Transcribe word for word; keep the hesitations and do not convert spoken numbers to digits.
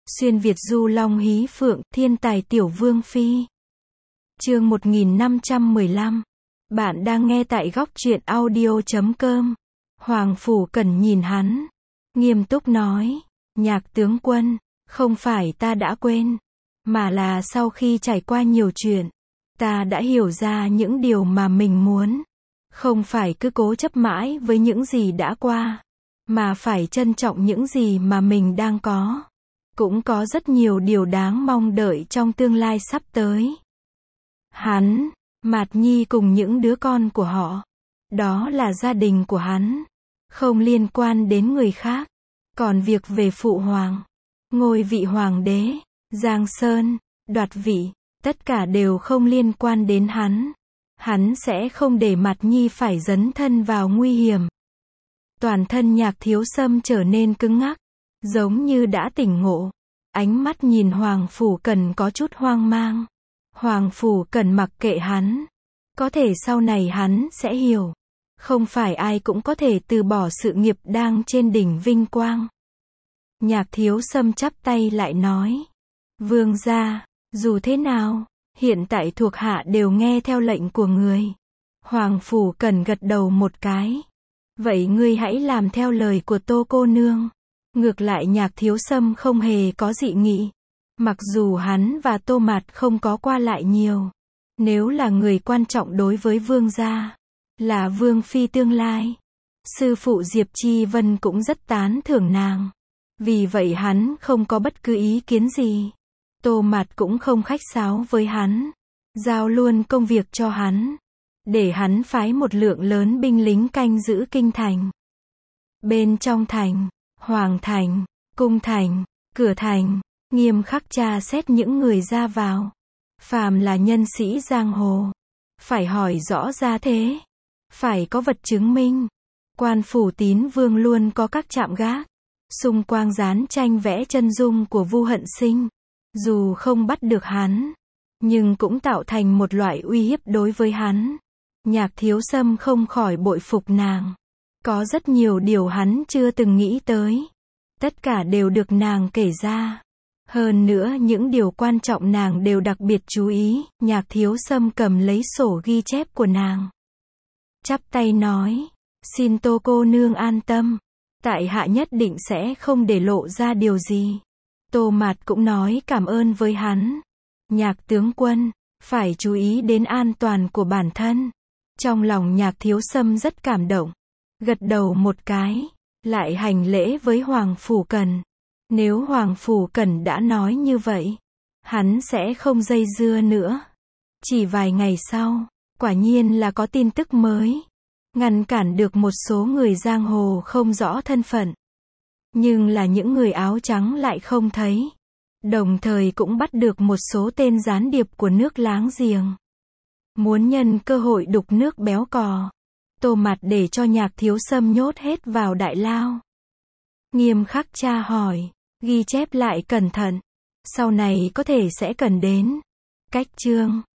Xuyên Việt du long hí phượng, thiên tài tiểu vương phi. Chương một nghìn năm trăm mười lăm. Bạn đang nghe tại góc truyện audio chấm com. Hoàng Phủ Cẩn nhìn hắn, nghiêm túc nói, Nhạc tướng quân, không phải ta đã quên, mà là sau khi trải qua nhiều chuyện, ta đã hiểu ra những điều mà mình muốn. Không phải cứ cố chấp mãi với những gì đã qua, mà phải trân trọng những gì mà mình đang có. Cũng có rất nhiều điều đáng mong đợi trong tương lai sắp tới. Hắn, Mạt Nhi cùng những đứa con của họ, đó là gia đình của hắn, không liên quan đến người khác. Còn việc về phụ hoàng, ngôi vị hoàng đế, Giang Sơn, đoạt vị, tất cả đều không liên quan đến hắn. Hắn sẽ không để Mạt Nhi phải dấn thân vào nguy hiểm. Toàn thân Nhạc Thiếu Sâm trở nên cứng ngắc, giống như đã tỉnh ngộ. Ánh mắt nhìn Hoàng Phủ Cẩn có chút hoang mang. Hoàng Phủ Cẩn mặc kệ hắn. Có thể sau này hắn sẽ hiểu. Không phải ai cũng có thể từ bỏ sự nghiệp đang trên đỉnh vinh quang. Nhạc Thiếu Sâm chắp tay lại nói. Vương gia, dù thế nào, hiện tại thuộc hạ đều nghe theo lệnh của người. Hoàng Phủ Cẩn gật đầu một cái. Vậy ngươi hãy làm theo lời của Tô cô nương. Ngược lại Nhạc Thiếu Sâm không hề có dị nghị. Mặc dù hắn và Tô Mạt không có qua lại nhiều. Nếu là người quan trọng đối với vương gia, là vương phi tương lai, sư phụ Diệp Chi Vân cũng rất tán thưởng nàng. Vì vậy hắn không có bất cứ ý kiến gì. Tô Mạt cũng không khách sáo với hắn. Giao luôn công việc cho hắn. Để hắn phái một lượng lớn binh lính canh giữ kinh thành. Bên trong thành, Hoàng thành, cung thành, cửa thành, nghiêm khắc tra xét những người ra vào. Phàm là nhân sĩ giang hồ, phải hỏi rõ ra thế, phải có vật chứng minh. Quan phủ Tín Vương luôn có các trạm gác, xung quanh dán tranh vẽ chân dung của Vu Hận Sinh. Dù không bắt được hắn, nhưng cũng tạo thành một loại uy hiếp đối với hắn. Nhạc Thiếu Sâm không khỏi bội phục nàng. Có rất nhiều điều hắn chưa từng nghĩ tới. Tất cả đều được nàng kể ra. Hơn nữa những điều quan trọng nàng đều đặc biệt chú ý. Nhạc Thiếu Sâm cầm lấy sổ ghi chép của nàng, chắp tay nói, xin Tô cô nương an tâm, tại hạ nhất định sẽ không để lộ ra điều gì. Tô Mạt cũng nói cảm ơn với hắn. Nhạc tướng quân, phải chú ý đến an toàn của bản thân. Trong lòng Nhạc Thiếu Sâm rất cảm động, gật đầu một cái, lại hành lễ với Hoàng Phủ Cẩn. Nếu Hoàng Phủ Cẩn đã nói như vậy, hắn sẽ không dây dưa nữa. Chỉ vài ngày sau, quả nhiên là có tin tức mới, ngăn cản được một số người giang hồ không rõ thân phận. Nhưng là những người áo trắng lại không thấy. Đồng thời cũng bắt được một số tên gián điệp của nước láng giềng. Muốn nhân cơ hội đục nước béo cò. Tô Mạt để cho Nhạc Thiếu Sâm nhốt hết vào đại lao. Nghiêm khắc tra hỏi, ghi chép lại cẩn thận. Sau này có thể sẽ cần đến. Cách chương